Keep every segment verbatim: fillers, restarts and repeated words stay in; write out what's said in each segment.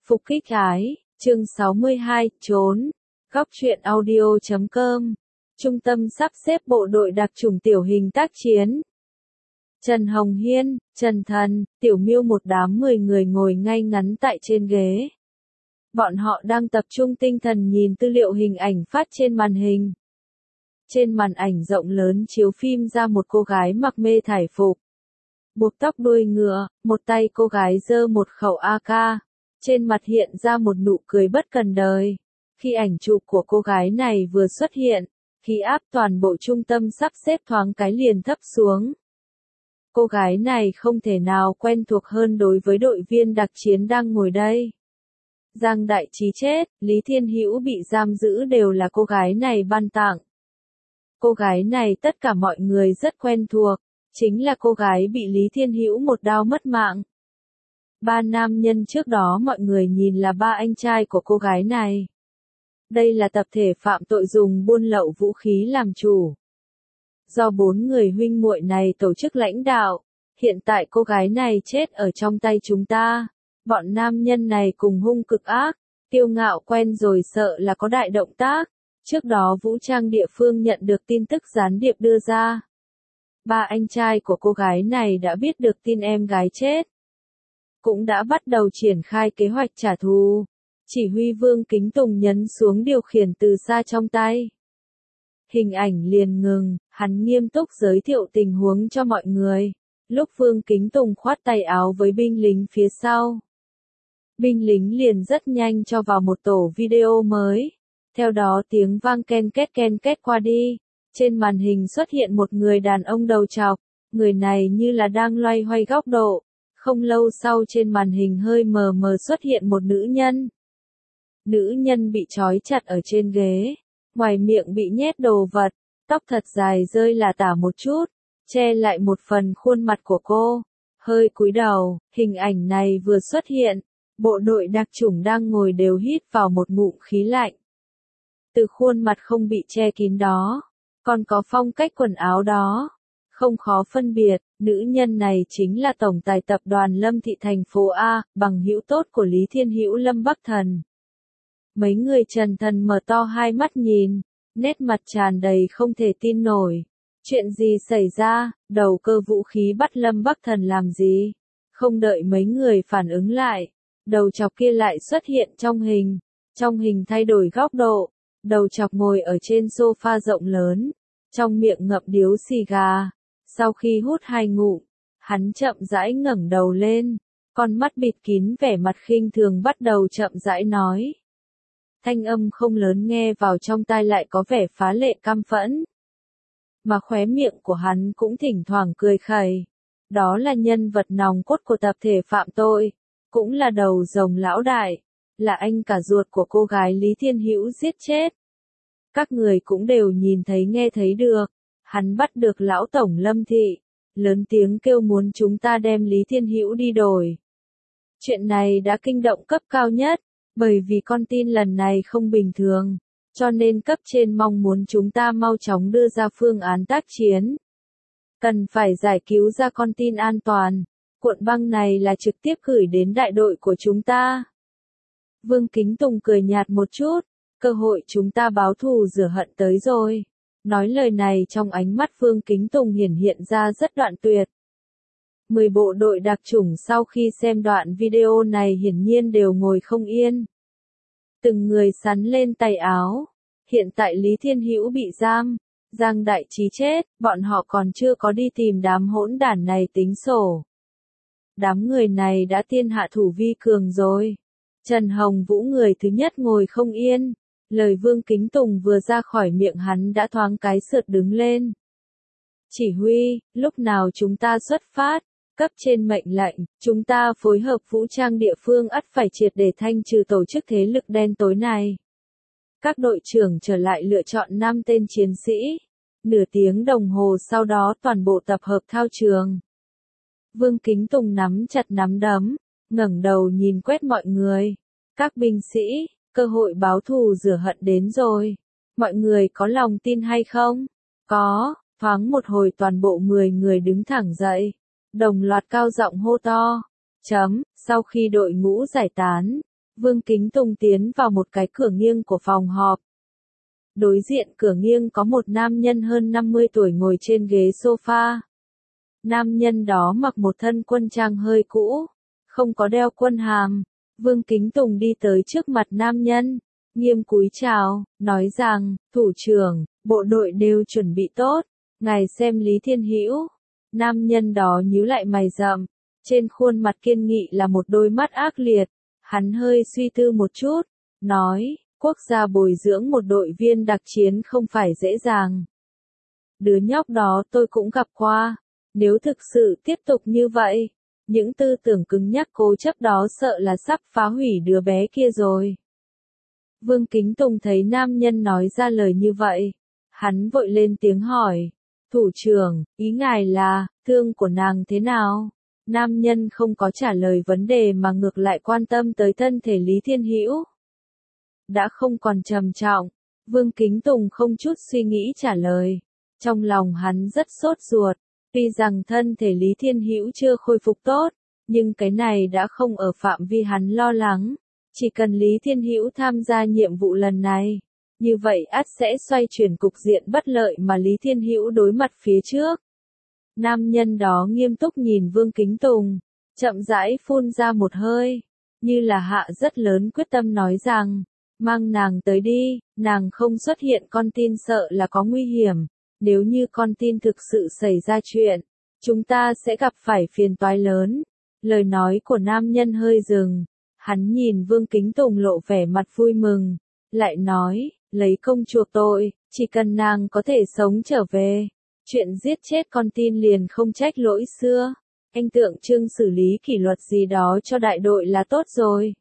Phục kích ái, chương sáu mươi hai, trốn. Góc truyện audio chấm com. Trung tâm sắp xếp bộ đội đặc chủng tiểu hình tác chiến. Trần Hồng Hiên, Trần Thần, Tiểu Miêu một đám mười người ngồi ngay ngắn tại trên ghế. Bọn họ đang tập trung tinh thần nhìn tư liệu hình ảnh phát trên màn hình. Trên màn ảnh rộng lớn chiếu phim ra một cô gái mặc mê thải phục. Buộc tóc đuôi ngựa, một tay cô gái giơ một khẩu a ca. Trên mặt hiện ra một nụ cười bất cần đời. Khi ảnh chụp của cô gái này vừa xuất hiện, khí áp toàn bộ trung tâm sắp xếp thoáng cái liền thấp xuống. Cô gái này không thể nào quen thuộc hơn đối với đội viên đặc chiến đang ngồi đây. Giang Đại Trí chết, Lý Thiên Hữu bị giam giữ đều là cô gái này ban tặng. Cô gái này tất cả mọi người rất quen thuộc, chính là cô gái bị Lý Thiên Hữu một đao mất mạng. Ba nam nhân trước đó mọi người nhìn là ba anh trai của cô gái này. Đây là tập thể phạm tội dùng buôn lậu vũ khí làm chủ. Do bốn người huynh muội này tổ chức lãnh đạo, hiện tại cô gái này chết ở trong tay chúng ta. Bọn nam nhân này cùng hung cực ác, kiêu ngạo quen rồi sợ là có đại động tác. Trước đó vũ trang địa phương nhận được tin tức gián điệp đưa ra. Ba anh trai của cô gái này đã biết được tin em gái chết. Cũng đã bắt đầu triển khai kế hoạch trả thù. Chỉ huy Vương Kính Tùng nhấn xuống điều khiển từ xa trong tay. Hình ảnh liền ngừng, hắn nghiêm túc giới thiệu tình huống cho mọi người. Lúc Vương Kính Tùng khoát tay áo với binh lính phía sau. Binh lính liền rất nhanh cho vào một tổ video mới. Theo đó tiếng vang ken két ken két qua đi. Trên màn hình xuất hiện một người đàn ông đầu trọc. Người này như là đang loay hoay góc độ. Không lâu sau trên màn hình hơi mờ mờ xuất hiện một nữ nhân. Nữ nhân bị trói chặt ở trên ghế. Ngoài miệng bị nhét đồ vật. Tóc thật dài rơi là tả một chút. Che lại một phần khuôn mặt của cô. Hơi cúi đầu, hình ảnh này vừa xuất hiện. Bộ đội đặc chủng đang ngồi đều hít vào một ngụm khí lạnh. Từ khuôn mặt không bị che kín đó. Còn có phong cách quần áo đó. Không khó phân biệt, nữ nhân này chính là tổng tài tập đoàn Lâm Thị thành phố A, bằng hữu tốt của Lý Thiên Hữu Lâm Bắc Thần. Mấy người Trần Thần mở to hai mắt nhìn, nét mặt tràn đầy không thể tin nổi. Chuyện gì xảy ra, đầu cơ vũ khí bắt Lâm Bắc Thần làm gì? Không đợi mấy người phản ứng lại, đầu chọc kia lại xuất hiện trong hình. Trong hình thay đổi góc độ, đầu chọc ngồi ở trên sofa rộng lớn, trong miệng ngậm điếu xì gà. Sau khi hút hai ngụm, hắn chậm rãi ngẩng đầu lên, con mắt bịt kín vẻ mặt khinh thường bắt đầu chậm rãi nói. Thanh âm không lớn nghe vào trong tai lại có vẻ phá lệ căm phẫn. Mà khóe miệng của hắn cũng thỉnh thoảng cười khẩy. Đó là nhân vật nòng cốt của tập thể phạm tội, cũng là đầu rồng lão đại, là anh cả ruột của cô gái Lý Thiên Hữu giết chết. Các người cũng đều nhìn thấy nghe thấy được. Hắn bắt được lão tổng Lâm Thị, lớn tiếng kêu muốn chúng ta đem Lý Thiên Hữu đi đổi. Chuyện này đã kinh động cấp cao nhất, bởi vì con tin lần này không bình thường, cho nên cấp trên mong muốn chúng ta mau chóng đưa ra phương án tác chiến. Cần phải giải cứu ra con tin an toàn, cuộn băng này là trực tiếp gửi đến đại đội của chúng ta. Vương Kính Tùng cười nhạt một chút, cơ hội chúng ta báo thù rửa hận tới rồi. Nói lời này trong ánh mắt Vương Kính Tùng hiển hiện ra rất đoạn tuyệt. Mười bộ đội đặc chủng sau khi xem đoạn video này hiển nhiên đều ngồi không yên. Từng người sắn lên tay áo. Hiện tại Lý Thiên Hữu bị giam, Giang Đại Trí chết, bọn họ còn chưa có đi tìm đám hỗn đản này tính sổ. Đám người này đã tiên hạ thủ vi cường rồi. Trần Hồng Vũ người thứ nhất ngồi không yên. Lời Vương Kính Tùng vừa ra khỏi miệng hắn đã thoáng cái sượt đứng lên. Chỉ huy, lúc nào chúng ta xuất phát, cấp trên mệnh lệnh, chúng ta phối hợp vũ trang địa phương ắt phải triệt để thanh trừ tổ chức thế lực đen tối này. Các đội trưởng trở lại lựa chọn năm tên chiến sĩ. Nửa tiếng đồng hồ sau đó toàn bộ tập hợp thao trường. Vương Kính Tùng nắm chặt nắm đấm, ngẩng đầu nhìn quét mọi người. Các binh sĩ, cơ hội báo thù rửa hận đến rồi. Mọi người có lòng tin hay không? Có, thoáng một hồi toàn bộ mười người đứng thẳng dậy. Đồng loạt cao giọng hô to. Chấm, sau khi đội ngũ giải tán, Vương Kính Tùng tiến vào một cái cửa nghiêng của phòng họp. Đối diện cửa nghiêng có một nam nhân hơn năm mươi tuổi ngồi trên ghế sofa. Nam nhân đó mặc một thân quân trang hơi cũ, không có đeo quân hàm. Vương Kính Tùng đi tới trước mặt nam nhân, nghiêm cúi chào, nói rằng, thủ trưởng, bộ đội đều chuẩn bị tốt, ngài xem Lý Thiên Hữu. Nam nhân đó nhíu lại mày rậm, trên khuôn mặt kiên nghị là một đôi mắt ác liệt. Hắn hơi suy tư một chút, nói, quốc gia bồi dưỡng một đội viên đặc chiến không phải dễ dàng. Đứa nhóc đó tôi cũng gặp qua, nếu thực sự tiếp tục như vậy, những tư tưởng cứng nhắc cố chấp đó sợ là sắp phá hủy đứa bé kia rồi. Vương Kính Tùng thấy nam nhân nói ra lời như vậy, hắn vội lên tiếng hỏi, thủ trưởng, ý ngài là, thương của nàng thế nào? Nam nhân không có trả lời vấn đề mà ngược lại quan tâm tới thân thể Lý Thiên Hữu. Đã không còn trầm trọng, Vương Kính Tùng không chút suy nghĩ trả lời. Trong lòng hắn rất sốt ruột, tuy rằng thân thể Lý Thiên Hữu chưa khôi phục tốt, nhưng cái này đã không ở phạm vi hắn lo lắng. Chỉ cần Lý Thiên Hữu tham gia nhiệm vụ lần này, như vậy ắt sẽ xoay chuyển cục diện bất lợi mà Lý Thiên Hữu đối mặt phía trước. Nam nhân đó nghiêm túc nhìn Vương Kính Tùng, chậm rãi phun ra một hơi, như là hạ rất lớn quyết tâm nói rằng, mang nàng tới đi, nàng không xuất hiện con tin sợ là có nguy hiểm, nếu như con tin thực sự xảy ra chuyện, chúng ta sẽ gặp phải phiền toái lớn. Lời nói của nam nhân hơi dừng, hắn nhìn Vương Kính Tùng lộ vẻ mặt vui mừng, lại nói, lấy công chuộc tội, chỉ cần nàng có thể sống trở về. Chuyện giết chết con tin liền không trách lỗi xưa, anh tượng trưng xử lý kỷ luật gì đó cho đại đội là tốt rồi.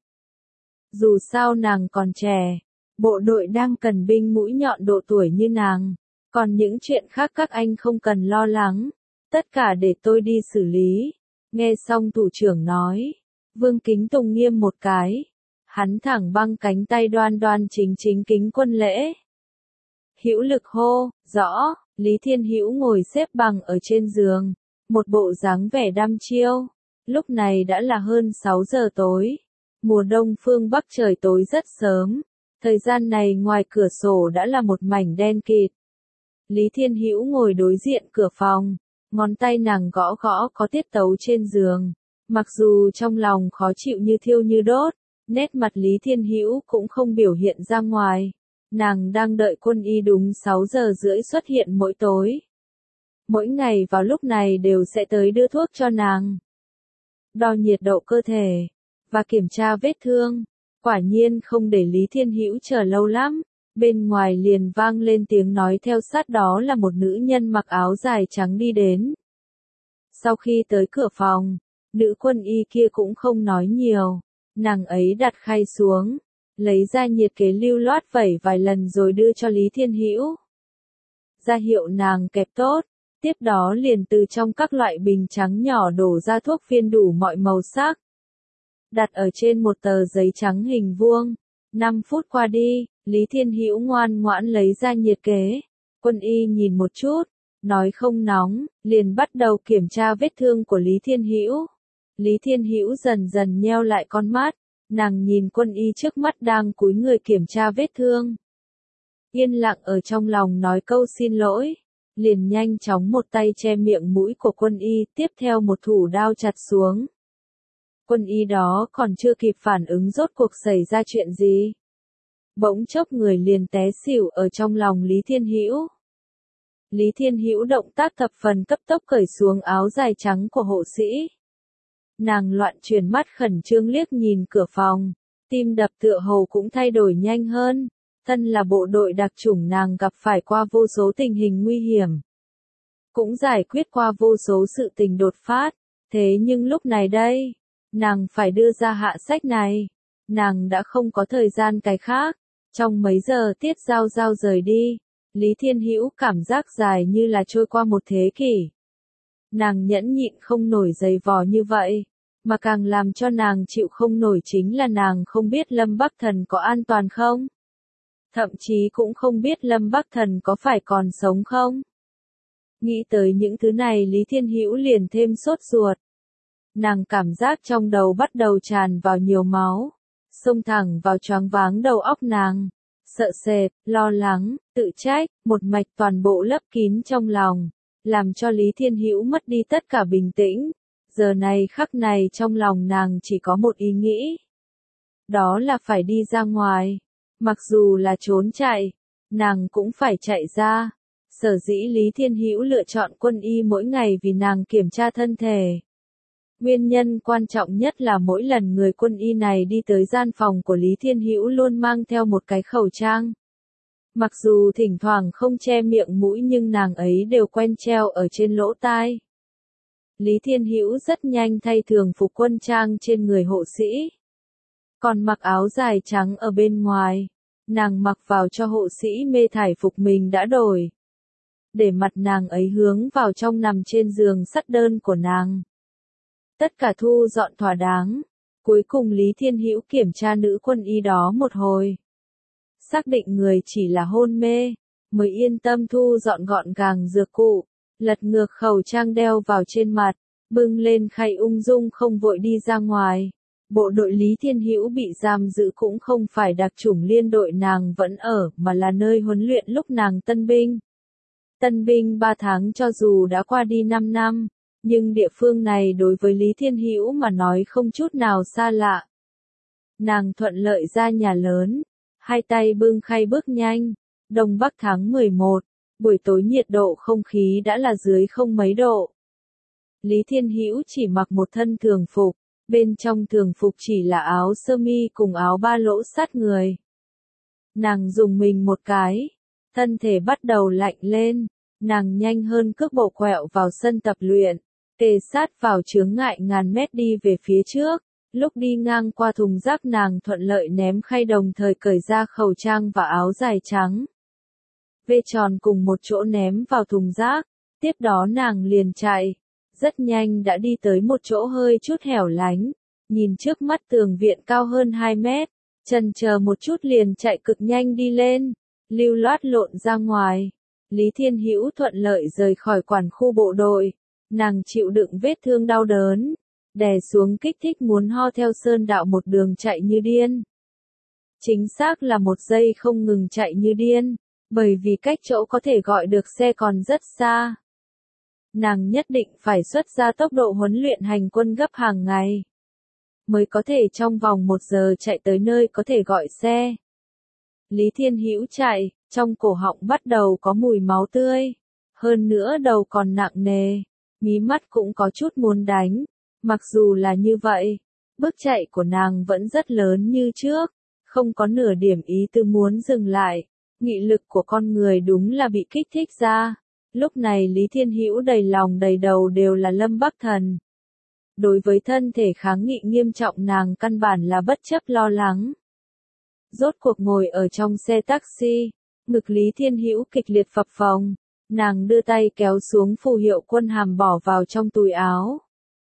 Dù sao nàng còn trẻ, bộ đội đang cần binh mũi nhọn độ tuổi như nàng, còn những chuyện khác các anh không cần lo lắng, tất cả để tôi đi xử lý. Nghe xong thủ trưởng nói, Vương Kính Tùng nghiêm một cái, hắn thẳng băng cánh tay đoan đoan chính chính kính quân lễ. Hữu Lực hô, rõ. Lý Thiên Hữu ngồi xếp bằng ở trên giường, một bộ dáng vẻ đăm chiêu. Lúc này đã là hơn sáu giờ tối. Mùa đông phương Bắc trời tối rất sớm. Thời gian này ngoài cửa sổ đã là một mảnh đen kịt. Lý Thiên Hữu ngồi đối diện cửa phòng, ngón tay nàng gõ gõ có tiết tấu trên giường. Mặc dù trong lòng khó chịu như thiêu như đốt, nét mặt Lý Thiên Hữu cũng không biểu hiện ra ngoài. Nàng đang đợi quân y đúng sáu giờ rưỡi xuất hiện mỗi tối. Mỗi ngày vào lúc này đều sẽ tới đưa thuốc cho nàng. Đo nhiệt độ cơ thể, và kiểm tra vết thương. Quả nhiên không để Lý Thiên Hữu chờ lâu lắm. Bên ngoài liền vang lên tiếng nói theo sát đó là một nữ nhân mặc áo dài trắng đi đến. Sau khi tới cửa phòng, nữ quân y kia cũng không nói nhiều. Nàng ấy đặt khay xuống, lấy ra nhiệt kế lưu loát vẩy vài lần rồi đưa cho Lý Thiên Hữu. Ra hiệu nàng kẹp tốt, tiếp đó liền từ trong các loại bình trắng nhỏ đổ ra thuốc viên đủ mọi màu sắc. Đặt ở trên một tờ giấy trắng hình vuông. năm phút qua đi, Lý Thiên Hữu ngoan ngoãn lấy ra nhiệt kế. Quân y nhìn một chút, nói không nóng, liền bắt đầu kiểm tra vết thương của Lý Thiên Hữu. Lý Thiên Hữu dần dần nheo lại con mắt. Nàng nhìn quân y trước mắt đang cúi người kiểm tra vết thương. Yên lặng ở trong lòng nói câu xin lỗi. Liền nhanh chóng một tay che miệng mũi của quân y, tiếp theo một thủ đao chặt xuống. Quân y đó còn chưa kịp phản ứng rốt cuộc xảy ra chuyện gì. Bỗng chốc người liền té xỉu ở trong lòng Lý Thiên Hữu. Lý Thiên Hữu động tác thập phần cấp tốc cởi xuống áo dài trắng của hộ sĩ. Nàng loạn chuyển mắt khẩn trương liếc nhìn cửa phòng, tim đập tựa hồ cũng thay đổi nhanh hơn. Thân là bộ đội đặc chủng nàng gặp phải qua vô số tình hình nguy hiểm. Cũng giải quyết qua vô số sự tình đột phát. Thế nhưng lúc này đây, nàng phải đưa ra hạ sách này. Nàng đã không có thời gian cái khác. Trong mấy giờ tiết giao giao rời đi, Lý Thiên Hữu cảm giác dài như là trôi qua một thế kỷ. Nàng nhẫn nhịn không nổi giày vò như vậy. Mà càng làm cho nàng chịu không nổi chính là nàng không biết Lâm Bắc Thần có an toàn không. Thậm chí cũng không biết Lâm Bắc Thần có phải còn sống không. Nghĩ tới những thứ này Lý Thiên Hữu liền thêm sốt ruột. Nàng cảm giác trong đầu bắt đầu tràn vào nhiều máu. xông thẳng vào choáng váng đầu óc nàng. Sợ sệt, lo lắng, tự trách, một mạch toàn bộ lấp kín trong lòng, làm cho Lý Thiên Hữu mất đi tất cả bình tĩnh. Giờ này khắc này trong lòng nàng chỉ có một ý nghĩ. Đó là phải đi ra ngoài. Mặc dù là trốn chạy, nàng cũng phải chạy ra. Sở dĩ Lý Thiên Hữu lựa chọn quân y mỗi ngày vì nàng kiểm tra thân thể. Nguyên nhân quan trọng nhất là mỗi lần người quân y này đi tới gian phòng của Lý Thiên Hữu luôn mang theo một cái khẩu trang. Mặc dù thỉnh thoảng không che miệng mũi nhưng nàng ấy đều quen treo ở trên lỗ tai. Lý Thiên Hữu rất nhanh thay thường phục quân trang trên người hộ sĩ. Còn mặc áo dài trắng ở bên ngoài, nàng mặc vào cho hộ sĩ mê thải phục mình đã đổi. Để mặt nàng ấy hướng vào trong nằm trên giường sắt đơn của nàng. Tất cả thu dọn thỏa đáng. Cuối cùng Lý Thiên Hữu kiểm tra nữ quân y đó một hồi. Xác định người chỉ là hôn mê, mới yên tâm thu dọn gọn gàng dược cụ, lật ngược khẩu trang đeo vào trên mặt, bưng lên khay ung dung không vội đi ra ngoài. Bộ đội Lý Thiên Hữu bị giam giữ cũng không phải đặc chủng liên đội nàng vẫn ở mà là nơi huấn luyện lúc nàng tân binh. Tân binh ba tháng cho dù đã qua đi năm năm, nhưng địa phương này đối với Lý Thiên Hữu mà nói không chút nào xa lạ. Nàng thuận lợi ra nhà lớn, hai tay bưng khay bước nhanh, Đông Bắc tháng mười một, buổi tối nhiệt độ không khí đã là dưới không mấy độ. Lý Thiên Hữu chỉ mặc một thân thường phục, bên trong thường phục chỉ là áo sơ mi cùng áo ba lỗ sát người. Nàng dùng mình một cái, thân thể bắt đầu lạnh lên, nàng nhanh hơn cước bộ quẹo vào sân tập luyện, kề sát vào chướng ngại ngàn mét đi về phía trước. Lúc đi ngang qua thùng rác nàng thuận lợi ném khay đồng thời cởi ra khẩu trang và áo dài trắng. Vê tròn cùng một chỗ ném vào thùng rác, tiếp đó nàng liền chạy. Rất nhanh đã đi tới một chỗ hơi chút hẻo lánh, nhìn trước mắt tường viện cao hơn hai mét, chần chờ một chút liền chạy cực nhanh đi lên, lưu loát lộn ra ngoài. Lý Thiên Hữu thuận lợi rời khỏi quản khu bộ đội, nàng chịu đựng vết thương đau đớn, đè xuống kích thích muốn ho theo sơn đạo một đường chạy như điên. Chính xác là một giây không ngừng chạy như điên, bởi vì cách chỗ có thể gọi được xe còn rất xa. Nàng nhất định phải xuất ra tốc độ huấn luyện hành quân gấp hàng ngày, mới có thể trong vòng một giờ chạy tới nơi có thể gọi xe. Lý Thiên Hữu chạy, trong cổ họng bắt đầu có mùi máu tươi, hơn nữa đầu còn nặng nề, mí mắt cũng có chút muốn đánh. Mặc dù là như vậy, bước chạy của nàng vẫn rất lớn như trước, không có nửa điểm ý tư muốn dừng lại. Nghị lực của con người đúng là bị kích thích ra. Lúc này Lý Thiên Hữu đầy lòng đầy đầu đều là Lâm Bắc Thần. Đối với thân thể kháng nghị nghiêm trọng nàng căn bản là bất chấp lo lắng. Rốt cuộc ngồi ở trong xe taxi, ngực Lý Thiên Hữu kịch liệt phập phồng, nàng đưa tay kéo xuống phù hiệu quân hàm bỏ vào trong túi áo.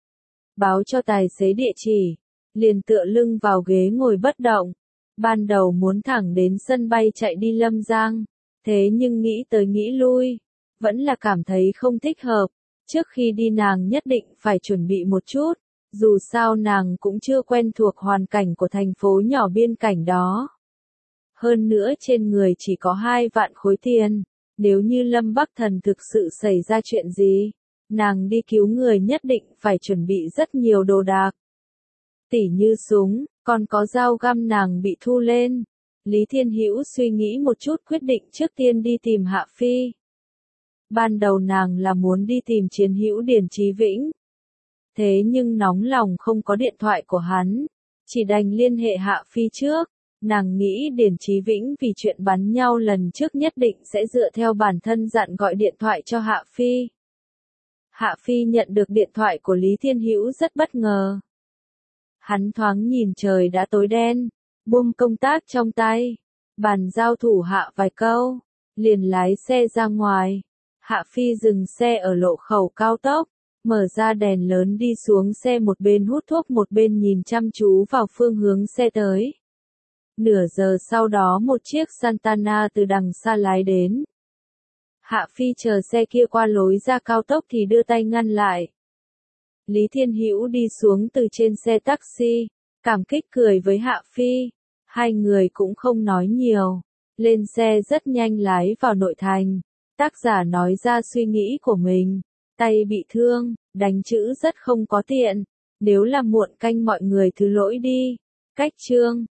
Báo cho tài xế địa chỉ, liền tựa lưng vào ghế ngồi bất động. Ban đầu muốn thẳng đến sân bay chạy đi Lâm Giang, thế nhưng nghĩ tới nghĩ lui, vẫn là cảm thấy không thích hợp. Trước khi đi nàng nhất định phải chuẩn bị một chút, dù sao nàng cũng chưa quen thuộc hoàn cảnh của thành phố nhỏ biên cảnh đó. Hơn nữa trên người chỉ có hai vạn khối tiền, nếu như Lâm Bắc Thần thực sự xảy ra chuyện gì, nàng đi cứu người nhất định phải chuẩn bị rất nhiều đồ đạc. Tỉ như súng, còn có dao găm nàng bị thu lên. Lý Thiên Hữu suy nghĩ một chút quyết định trước tiên đi tìm Hạ Phi. Ban đầu nàng là muốn đi tìm chiến hữu Điền Chí Vĩnh. Thế nhưng nóng lòng không có điện thoại của hắn, chỉ đành liên hệ Hạ Phi trước. Nàng nghĩ Điền Chí Vĩnh vì chuyện bắn nhau lần trước nhất định sẽ dựa theo bản thân dặn gọi điện thoại cho Hạ Phi. Hạ Phi nhận được điện thoại của Lý Thiên Hữu rất bất ngờ. Hắn thoáng nhìn trời đã tối đen, buông công tác trong tay, bàn giao thủ hạ vài câu, liền lái xe ra ngoài. Hạ Phi dừng xe ở lộ khẩu cao tốc, mở ra đèn lớn đi xuống xe, một bên hút thuốc một bên nhìn chăm chú vào phương hướng xe tới. Nửa giờ sau đó một chiếc Santana từ đằng xa lái đến. Hạ Phi chờ xe kia qua lối ra cao tốc thì đưa tay ngăn lại. Lý Thiên Hữu đi xuống từ trên xe taxi, cảm kích cười với Hạ Phi. Hai người cũng không nói nhiều. Lên xe rất nhanh lái vào nội thành. Tác giả nói ra suy nghĩ của mình. Tay bị thương, đánh chữ rất không có tiện. Nếu là muộn canh mọi người thứ lỗi đi. Cách chương.